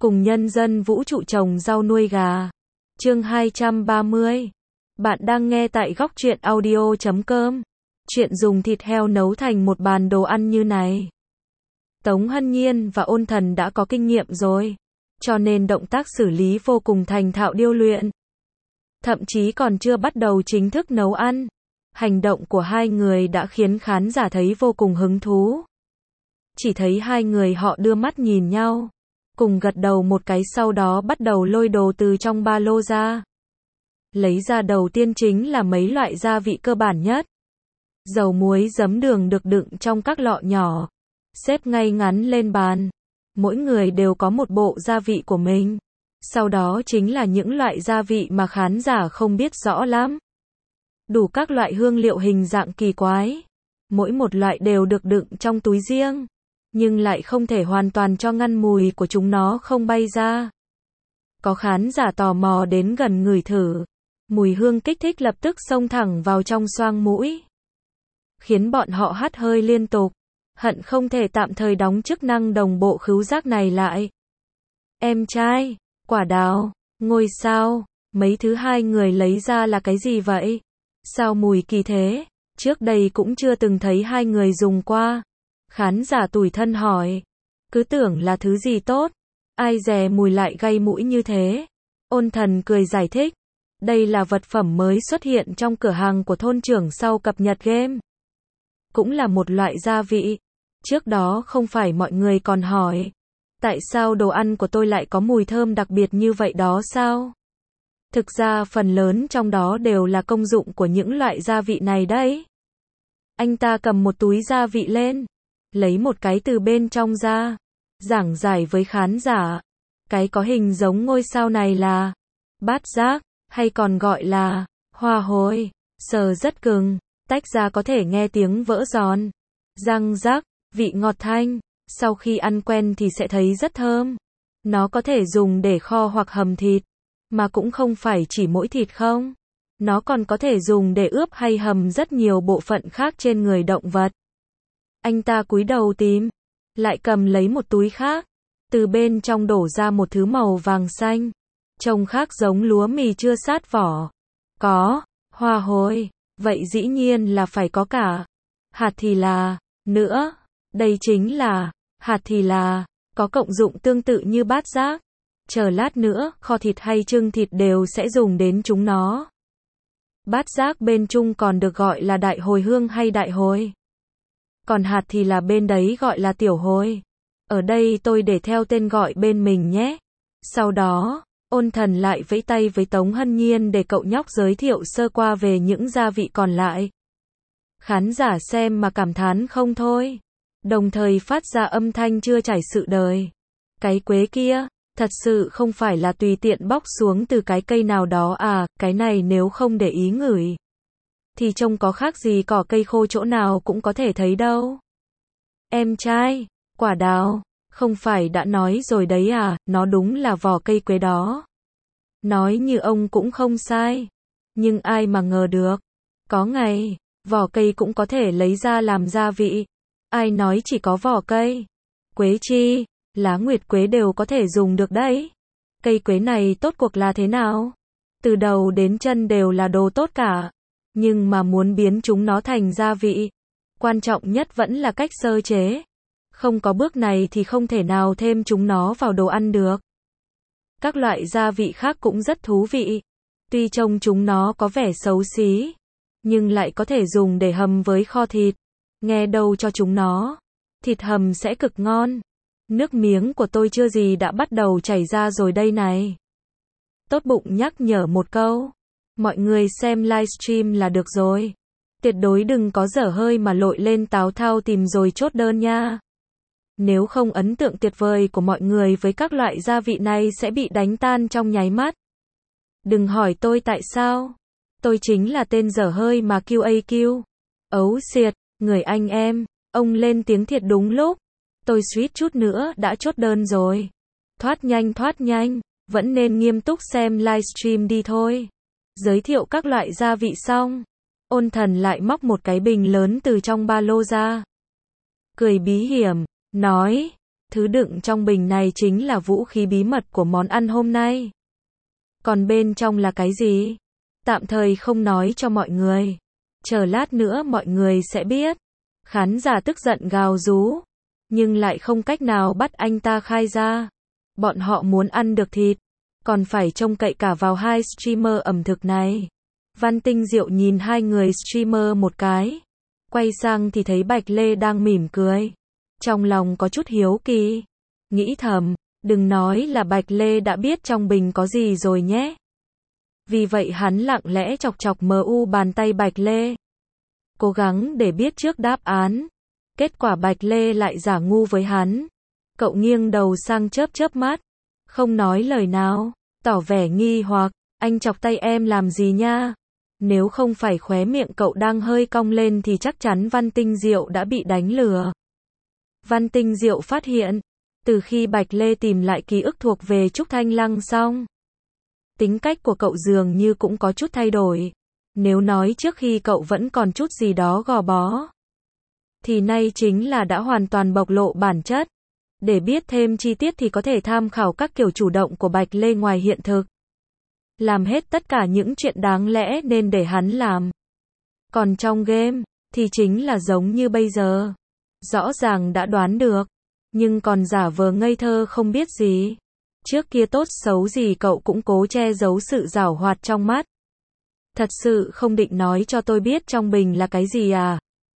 cùng nhân dân vũ trụ trồng rau nuôi gà. Chương 230. Bạn đang nghe tại Góc Truyện Audio.com. Chuyện dùng thịt heo nấu thành một bàn đồ ăn như này. Tống Hân Nhiên và Ôn Thần đã có kinh nghiệm rồi, cho nên động tác xử lý vô cùng thành thạo điêu luyện. Thậm chí còn chưa bắt đầu chính thức nấu ăn, hành động của hai người đã khiến khán giả thấy vô cùng hứng thú. Chỉ thấy hai người họ đưa mắt nhìn nhau, cùng gật đầu một cái, sau đó bắt đầu lôi đồ từ trong ba lô ra. Lấy ra đầu tiên chính là mấy loại gia vị cơ bản nhất. Dầu muối, giấm, đường được đựng trong các lọ nhỏ, xếp ngay ngắn lên bàn. Mỗi người đều có một bộ gia vị của mình. Sau đó chính là những loại gia vị mà khán giả không biết rõ lắm. Đủ các loại hương liệu hình dạng kỳ quái. Mỗi một loại đều được đựng trong túi riêng, nhưng lại không thể hoàn toàn cho ngăn mùi của chúng nó không bay ra. Có khán giả tò mò đến gần ngửi thử. Mùi hương kích thích lập tức xông thẳng vào trong xoang mũi, khiến bọn họ hắt hơi liên tục, hận không thể tạm thời đóng chức năng đồng bộ khứu giác này lại. Em trai, quả đào, ngôi sao, mấy thứ hai người lấy ra là cái gì vậy? Sao mùi kỳ thế? Trước đây cũng chưa từng thấy hai người dùng qua. Khán giả tủi thân hỏi. Cứ tưởng là thứ gì tốt, ai dè mùi lại gây mũi như thế. Ôn Thần cười giải thích. Đây là vật phẩm mới xuất hiện trong cửa hàng của thôn trưởng sau cập nhật game. Cũng là một loại gia vị. Trước đó không phải mọi người còn hỏi, tại sao đồ ăn của tôi lại có mùi thơm đặc biệt như vậy đó sao? Thực ra phần lớn trong đó đều là công dụng của những loại gia vị này đấy. Anh ta cầm một túi gia vị lên, lấy một cái từ bên trong ra, giảng giải với khán giả. Cái có hình giống ngôi sao này là bát giác, hay còn gọi là hoa hồi. Sờ rất cứng, tách ra có thể nghe tiếng vỡ giòn, răng rắc, vị ngọt thanh. Sau khi ăn quen thì sẽ thấy rất thơm. Nó có thể dùng để kho hoặc hầm thịt, mà cũng không phải chỉ mỗi thịt không. Nó còn có thể dùng để ướp hay hầm rất nhiều bộ phận khác trên người động vật. Anh ta cúi đầu tìm, lại cầm lấy một túi khác, từ bên trong đổ ra một thứ màu vàng xanh, trông khác giống lúa mì chưa sát vỏ. Có hoa hồi, vậy dĩ nhiên là phải có cả hạt thì là nữa. Đây chính là hạt thì là, có cộng dụng tương tự như bát giác. Chờ lát nữa, kho thịt hay trưng thịt đều sẽ dùng đến chúng nó. Bát giác bên Trung còn được gọi là đại hồi hương hay đại hồi. Còn hạt thì là bên đấy gọi là tiểu hồi. Ở đây tôi để theo tên gọi bên mình nhé. Sau đó, Ôn Thần lại vẫy tay với Tống Hân Nhiên để cậu nhóc giới thiệu sơ qua về những gia vị còn lại. Khán giả xem mà cảm thán không thôi, đồng thời phát ra âm thanh chưa trải sự đời. Cái quế kia, thật sự không phải là tùy tiện bóc xuống từ cái cây nào đó à, cái này nếu không để ý ngửi thì trông có khác gì cỏ cây khô chỗ nào cũng có thể thấy đâu. Em trai, quả đào, không phải đã nói rồi đấy à, nó đúng là vỏ cây quế đó. Nói như ông cũng không sai, nhưng ai mà ngờ được, có ngày, vỏ cây cũng có thể lấy ra làm gia vị. Ai nói chỉ có vỏ cây? Quế chi, lá nguyệt quế đều có thể dùng được đấy. Cây quế này tốt cuộc là thế nào? Từ đầu đến chân đều là đồ tốt cả. Nhưng mà muốn biến chúng nó thành gia vị, quan trọng nhất vẫn là cách sơ chế. Không có bước này thì không thể nào thêm chúng nó vào đồ ăn được. Các loại gia vị khác cũng rất thú vị. Tuy trông chúng nó có vẻ xấu xí, nhưng lại có thể dùng để hầm với kho thịt. Nghe đâu cho chúng nó, thịt hầm sẽ cực ngon. Nước miếng của tôi chưa gì đã bắt đầu chảy ra rồi đây này. Tốt bụng nhắc nhở một câu. Mọi người xem livestream là được rồi. Tuyệt đối đừng có dở hơi mà lội lên Táo Thao tìm rồi chốt đơn nha. Nếu không, ấn tượng tuyệt vời của mọi người với các loại gia vị này sẽ bị đánh tan trong nháy mắt. Đừng hỏi tôi tại sao. Tôi chính là tên dở hơi mà QAQ. Ấu xiệt, người anh em, ông lên tiếng thiệt đúng lúc. Tôi suýt chút nữa đã chốt đơn rồi. Thoát nhanh, vẫn nên nghiêm túc xem livestream đi thôi. Giới thiệu các loại gia vị xong, Ôn Thần lại móc một cái bình lớn từ trong ba lô ra. Cười bí hiểm, nói, Thứ đựng trong bình này chính là vũ khí bí mật của món ăn hôm nay. Còn bên trong là cái gì? Tạm thời không nói cho mọi người. Chờ lát nữa mọi người sẽ biết. Khán giả tức giận gào rú, nhưng lại không cách nào bắt anh ta khai ra. Bọn họ muốn ăn được thịt, còn phải trông cậy cả vào hai streamer ẩm thực này. Văn Tinh Diệu nhìn hai người streamer một cái, quay sang thì thấy Bạch Lê đang mỉm cười. Trong lòng có chút hiếu kỳ, nghĩ thầm, đừng nói là Bạch Lê đã biết trong bình có gì rồi nhé. Vì vậy hắn lặng lẽ chọc chọc mu bàn tay Bạch Lê, cố gắng để biết trước đáp án. Kết quả Bạch Lê lại giả ngu với hắn. Cậu nghiêng đầu sang chớp chớp mắt, không nói lời nào, tỏ vẻ nghi hoặc, anh chọc tay em làm gì nha? Nếu không phải khóe miệng cậu đang hơi cong lên thì chắc chắn Văn Tinh Diệu đã bị đánh lừa. Văn Tinh Diệu phát hiện, từ khi Bạch Lê tìm lại ký ức thuộc về Trúc Thanh Lăng xong, tính cách của cậu dường như cũng có chút thay đổi. Nếu nói trước khi cậu vẫn còn chút gì đó gò bó, thì nay chính là đã hoàn toàn bộc lộ bản chất. Để biết thêm chi tiết thì có thể tham khảo các kiểu chủ động của Bạch Lê ngoài hiện thực. Làm hết tất cả những chuyện đáng lẽ nên để hắn làm. Còn trong game, thì chính là giống như bây giờ. Rõ ràng đã đoán được, nhưng còn giả vờ ngây thơ không biết gì. Trước kia tốt xấu gì cậu cũng cố che giấu sự giảo hoạt trong mắt. Thật sự không định nói cho tôi biết trong bình là cái gì à?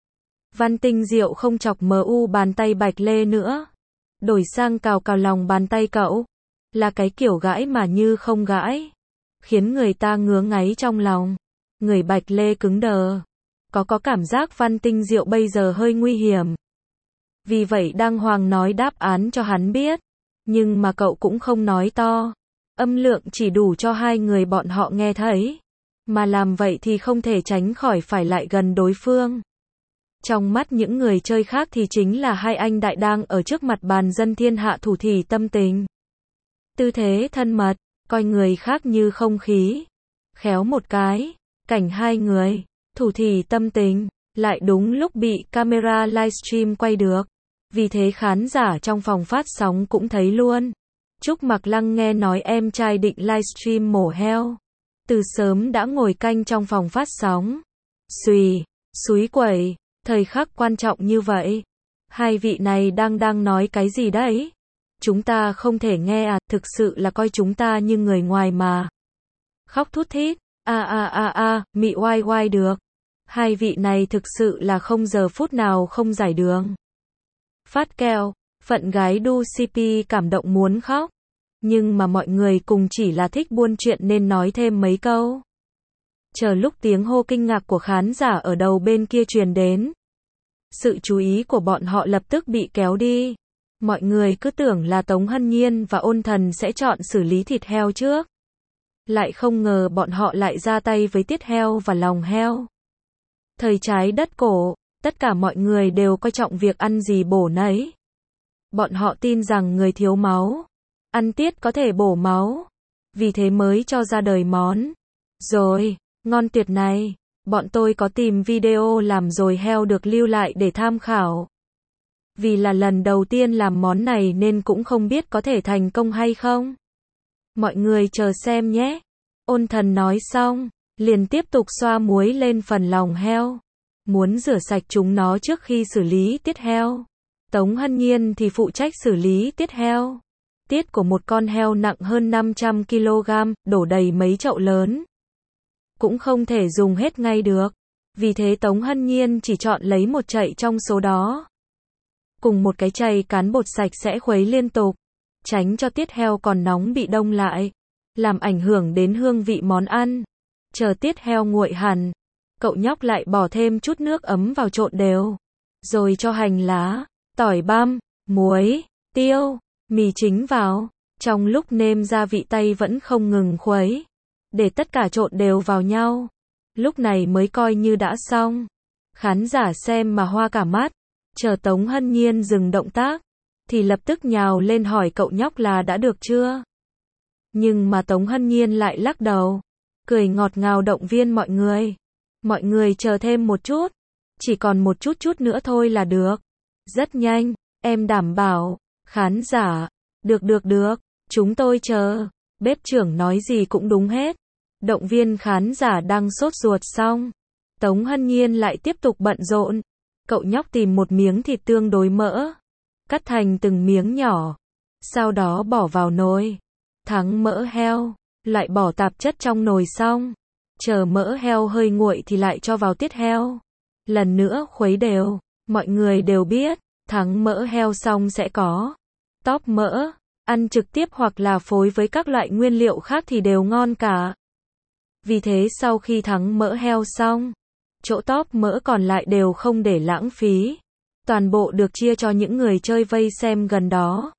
Văn Tinh Diệu không chọc mu bàn tay Bạch Lê nữa, đổi sang cào cào lòng bàn tay cậu. Là cái kiểu gãi mà như không gãi, khiến người ta ngứa ngáy trong lòng. Người Bạch Lê cứng đờ, có cảm giác Văn Tinh Diệu bây giờ hơi nguy hiểm. Vì vậy đàng hoàng nói đáp án cho hắn biết, nhưng mà cậu cũng không nói to. Âm lượng chỉ đủ cho hai người bọn họ nghe thấy, mà làm vậy thì không thể tránh khỏi phải lại gần đối phương. Trong mắt những người chơi khác thì chính là hai anh đại đang ở trước mặt bàn dân thiên hạ thủ thỉ tâm tình. Tư thế thân mật, coi người khác như không khí. Khéo một cái, cảnh hai người thủ thỉ tâm tình lại đúng lúc bị camera livestream quay được. Vì thế khán giả trong phòng phát sóng cũng thấy luôn. Trúc Mặc Lăng nghe nói em trai định livestream mổ heo, từ sớm đã ngồi canh trong phòng phát sóng. Xúi quẩy, thời khắc quan trọng như vậy, hai vị này đang nói cái gì đấy? Chúng ta không thể nghe à, thực sự là coi chúng ta như người ngoài mà. Khóc thút thít, mị oai được. Hai vị này thực sự là không giờ phút nào không giải đường. Phát keo, phận gái đu CP cảm động muốn khóc. Nhưng mà mọi người cùng chỉ là thích buôn chuyện nên nói thêm mấy câu. Chờ lúc tiếng hô kinh ngạc của khán giả ở đầu bên kia truyền đến, sự chú ý của bọn họ lập tức bị kéo đi. Mọi người cứ tưởng là Tống Hân Nhiên và Ôn Thần sẽ chọn xử lý thịt heo trước. Lại không ngờ bọn họ lại ra tay với tiết heo và lòng heo. Thời trái đất cổ, tất cả mọi người đều coi trọng việc ăn gì bổ nấy. Bọn họ tin rằng người thiếu máu, ăn tiết có thể bổ máu. Vì thế mới cho ra đời món. Rồi, ngon tuyệt này. Bọn tôi có tìm video làm rồi heo được lưu lại để tham khảo. Vì là lần đầu tiên làm món này nên cũng không biết có thể thành công hay không. Mọi người chờ xem nhé. Ôn Thần nói xong, liền tiếp tục xoa muối lên phần lòng heo. Muốn rửa sạch chúng nó trước khi xử lý tiết heo. Tống Hân Nhiên thì phụ trách xử lý tiết heo. Tiết của một con heo nặng hơn 500 kg, đổ đầy mấy chậu lớn. Cũng không thể dùng hết ngay được. Vì thế Tống Hân Nhiên chỉ chọn lấy một chậy trong số đó. Cùng một cái chày cán bột sạch sẽ khuấy liên tục, tránh cho tiết heo còn nóng bị đông lại, làm ảnh hưởng đến hương vị món ăn. Chờ tiết heo nguội hẳn, cậu nhóc lại bỏ thêm chút nước ấm vào trộn đều. Rồi cho hành lá, tỏi băm, muối, tiêu, mì chính vào. Trong lúc nêm gia vị tay vẫn không ngừng khuấy, để tất cả trộn đều vào nhau. Lúc này mới coi như đã xong. Khán giả xem mà hoa cả mắt. Chờ Tống Hân Nhiên dừng động tác, thì lập tức nhào lên hỏi cậu nhóc là đã được chưa. Nhưng mà Tống Hân Nhiên lại lắc đầu, cười ngọt ngào động viên mọi người. Mọi người chờ thêm một chút, chỉ còn một chút nữa thôi là được. Rất nhanh, em đảm bảo, Khán giả, được, chúng tôi chờ. Bếp trưởng nói gì cũng đúng hết. Động viên khán giả đang sốt ruột xong. Tống Hân Nhiên lại tiếp tục bận rộn. Cậu nhóc tìm một miếng thịt tương đối mỡ. Cắt thành từng miếng nhỏ. Sau đó bỏ vào nồi. Thắng mỡ heo. Lại bỏ tạp chất trong nồi xong. Chờ mỡ heo hơi nguội thì lại cho vào tiết heo. Lần nữa khuấy đều. Mọi người đều biết, thắng mỡ heo xong sẽ có tóp mỡ. Ăn trực tiếp hoặc là phối với các loại nguyên liệu khác thì đều ngon cả. Vì thế sau khi thắng mỡ heo xong, chỗ tóp mỡ còn lại đều không để lãng phí. Toàn bộ được chia cho những người chơi vây xem gần đó.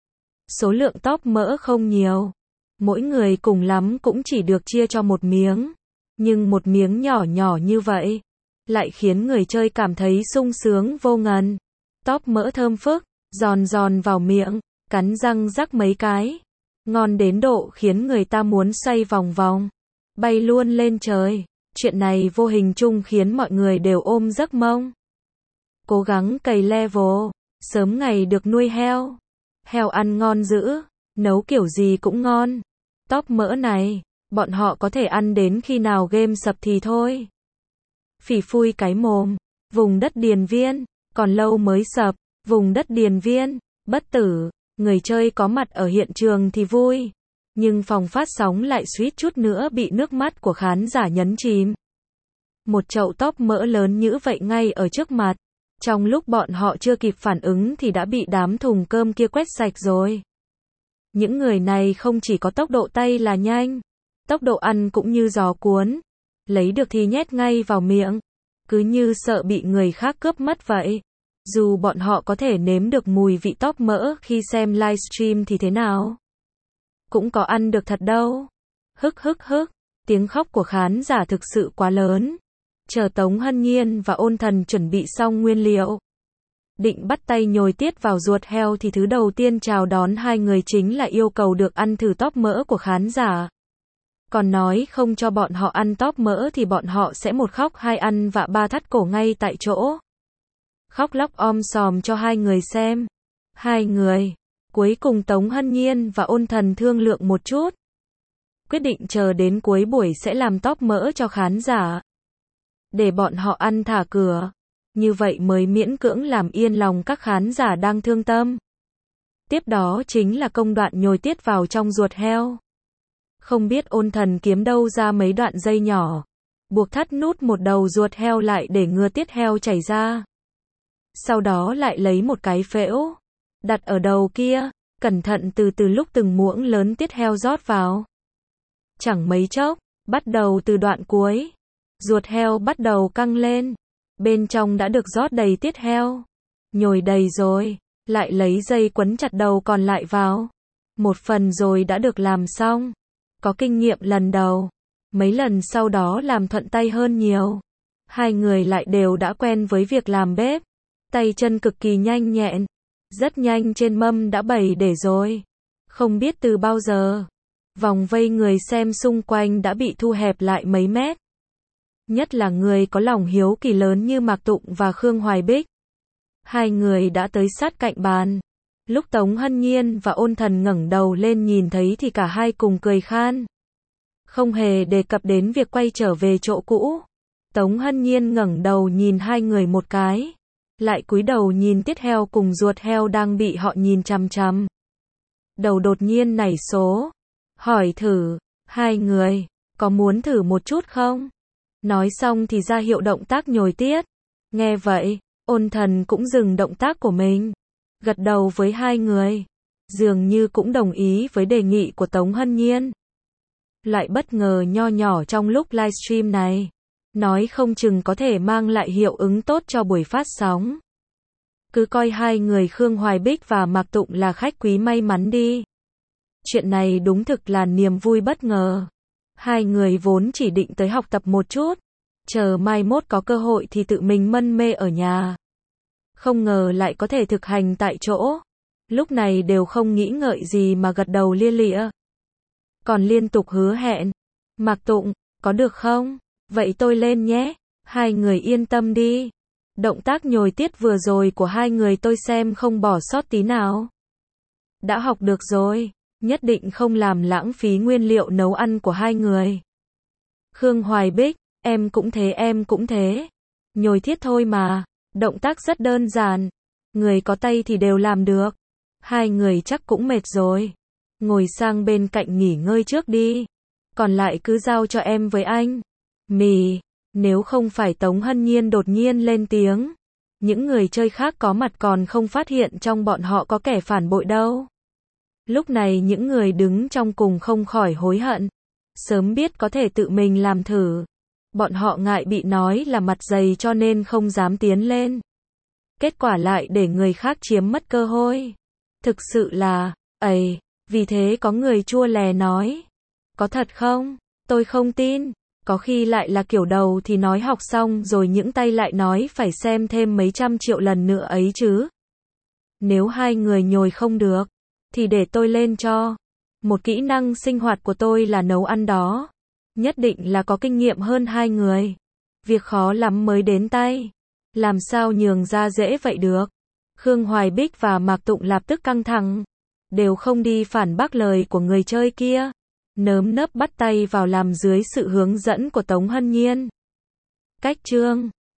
Số lượng tóp mỡ không nhiều. Mỗi người cùng lắm cũng chỉ được chia cho một miếng. Nhưng một miếng nhỏ nhỏ như vậy, lại khiến người chơi cảm thấy sung sướng vô ngần. Tóp mỡ thơm phức, giòn giòn vào miệng, cắn răng rắc mấy cái. Ngon đến độ khiến người ta muốn xoay vòng vòng, bay luôn lên trời. Chuyện này vô hình chung khiến mọi người đều ôm giấc mong. Cố gắng cày level, sớm ngày được nuôi heo. Heo ăn ngon dữ, nấu kiểu gì cũng ngon. Tóp mỡ này, bọn họ có thể ăn đến khi nào game sập thì thôi. Phỉ phui cái mồm, vùng đất Điền Viên, còn lâu mới sập, vùng đất Điền Viên, bất tử, người chơi có mặt ở hiện trường thì vui. Nhưng phòng phát sóng lại suýt chút nữa bị nước mắt của khán giả nhấn chìm. Một chậu tóp mỡ lớn như vậy ngay ở trước mặt. Trong lúc bọn họ chưa kịp phản ứng thì đã bị đám thùng cơm kia quét sạch rồi. Những người này không chỉ có tốc độ tay là nhanh, tốc độ ăn cũng như gió cuốn. Lấy được thì nhét ngay vào miệng, cứ như sợ bị người khác cướp mất vậy. Dù bọn họ có thể nếm được mùi vị tóp mỡ khi xem livestream thì thế nào? Cũng có ăn được thật đâu. Hức, tiếng khóc của khán giả thực sự quá lớn. Chờ Tống Hân Nhiên và Ôn Thần chuẩn bị xong nguyên liệu, định bắt tay nhồi tiết vào ruột heo thì thứ đầu tiên chào đón hai người chính là yêu cầu được ăn thử tóp mỡ của khán giả. Còn nói không cho bọn họ ăn tóp mỡ thì bọn họ sẽ một khóc hai ăn vạ ba thắt cổ ngay tại chỗ. Khóc lóc sòm cho hai người xem. Hai người. Cuối cùng Tống Hân Nhiên và Ôn Thần thương lượng một chút. Quyết định chờ đến cuối buổi sẽ làm tóp mỡ cho khán giả. Để bọn họ ăn thả cửa. Như vậy mới miễn cưỡng làm yên lòng các khán giả đang thương tâm. Tiếp đó chính là công đoạn nhồi tiết vào trong ruột heo. Không biết Ôn Thần kiếm đâu ra mấy đoạn dây nhỏ. Buộc thắt nút một đầu ruột heo lại để ngừa tiết heo chảy ra. Sau đó lại lấy một cái phễu. Đặt ở đầu kia. Cẩn thận từ lúc từng muỗng lớn tiết heo rót vào. Chẳng mấy chốc. Bắt đầu từ đoạn cuối. Ruột heo bắt đầu căng lên. Bên trong đã được rót đầy tiết heo. Nhồi đầy rồi. Lại lấy dây quấn chặt đầu còn lại vào. Một phần rồi đã được làm xong. Có kinh nghiệm lần đầu. Mấy lần sau đó làm thuận tay hơn nhiều. Hai người lại đều đã quen với việc làm bếp. Tay chân cực kỳ nhanh nhẹn. Rất nhanh trên mâm đã bày để rồi. Không biết từ bao giờ. Vòng vây người xem xung quanh đã bị thu hẹp lại mấy mét. Nhất là người có lòng hiếu kỳ lớn như Mạc Tụng và Khương Hoài Bích. Hai người đã tới sát cạnh bàn. Lúc Tống Hân Nhiên và Ôn Thần ngẩng đầu lên nhìn thấy thì cả hai cùng cười khan. Không hề đề cập đến việc quay trở về chỗ cũ. Tống Hân Nhiên ngẩng đầu nhìn hai người một cái. Lại cúi đầu nhìn tiết heo cùng ruột heo đang bị họ nhìn chằm chằm. Đầu đột nhiên nảy số. Hỏi thử, hai người, có muốn thử một chút không? Nói xong thì ra hiệu động tác nhồi tiết. Nghe vậy, Ôn Thần cũng dừng động tác của mình. Gật đầu với hai người. Dường như cũng đồng ý với đề nghị của Tống Hân Nhiên. Loại bất ngờ nho nhỏ trong lúc livestream này. Nói không chừng có thể mang lại hiệu ứng tốt cho buổi phát sóng. Cứ coi hai người Khương Hoài Bích và Mạc Tụng là khách quý may mắn đi. Chuyện này đúng thực là niềm vui bất ngờ. Hai người vốn chỉ định tới học tập một chút. Chờ mai mốt có cơ hội thì tự mình mân mê ở nhà. Không ngờ lại có thể thực hành tại chỗ. Lúc này đều không nghĩ ngợi gì mà gật đầu lia lịa. Còn liên tục hứa hẹn. Mạc Tụng, có được không? Vậy tôi lên nhé. Hai người yên tâm đi. Động tác nhồi tiết vừa rồi của hai người tôi xem không bỏ sót tí nào. đã học được rồi, nhất định không làm lãng phí nguyên liệu nấu ăn của hai người. Khương Hoài Bích, em cũng thế. Nhồi thiết thôi mà, động tác rất đơn giản, người có tay thì đều làm được. Hai người chắc cũng mệt rồi, ngồi sang bên cạnh nghỉ ngơi trước đi, còn lại cứ giao cho em với anh. Mì, nếu không phải Tống Hân Nhiên đột nhiên lên tiếng, những người chơi khác có mặt còn không phát hiện trong bọn họ có kẻ phản bội đâu. Lúc này những người đứng trong cùng không khỏi hối hận, sớm biết có thể tự mình làm thử. Bọn họ ngại bị nói là mặt dày cho nên không dám tiến lên. Kết quả lại để người khác chiếm mất cơ hội. Thực sự là, vì thế có người chua lè nói. Có thật không? Tôi không tin. Có khi lại là kiểu đầu thì nói học xong rồi những tay lại nói phải xem thêm mấy trăm triệu lần nữa ấy chứ. Nếu hai người nhồi không được, thì để tôi lên cho. Một kỹ năng sinh hoạt của tôi là nấu ăn đó. Nhất định là có kinh nghiệm hơn hai người. Việc khó lắm mới đến tay. Làm sao nhường ra dễ vậy được? Khương Hoài Bích và Mạc Tụng lập tức căng thẳng. Đều không đi phản bác lời của người chơi kia. Nớm nớp bắt tay vào làm dưới sự hướng dẫn của Tống Hân Nhiên. Cách chương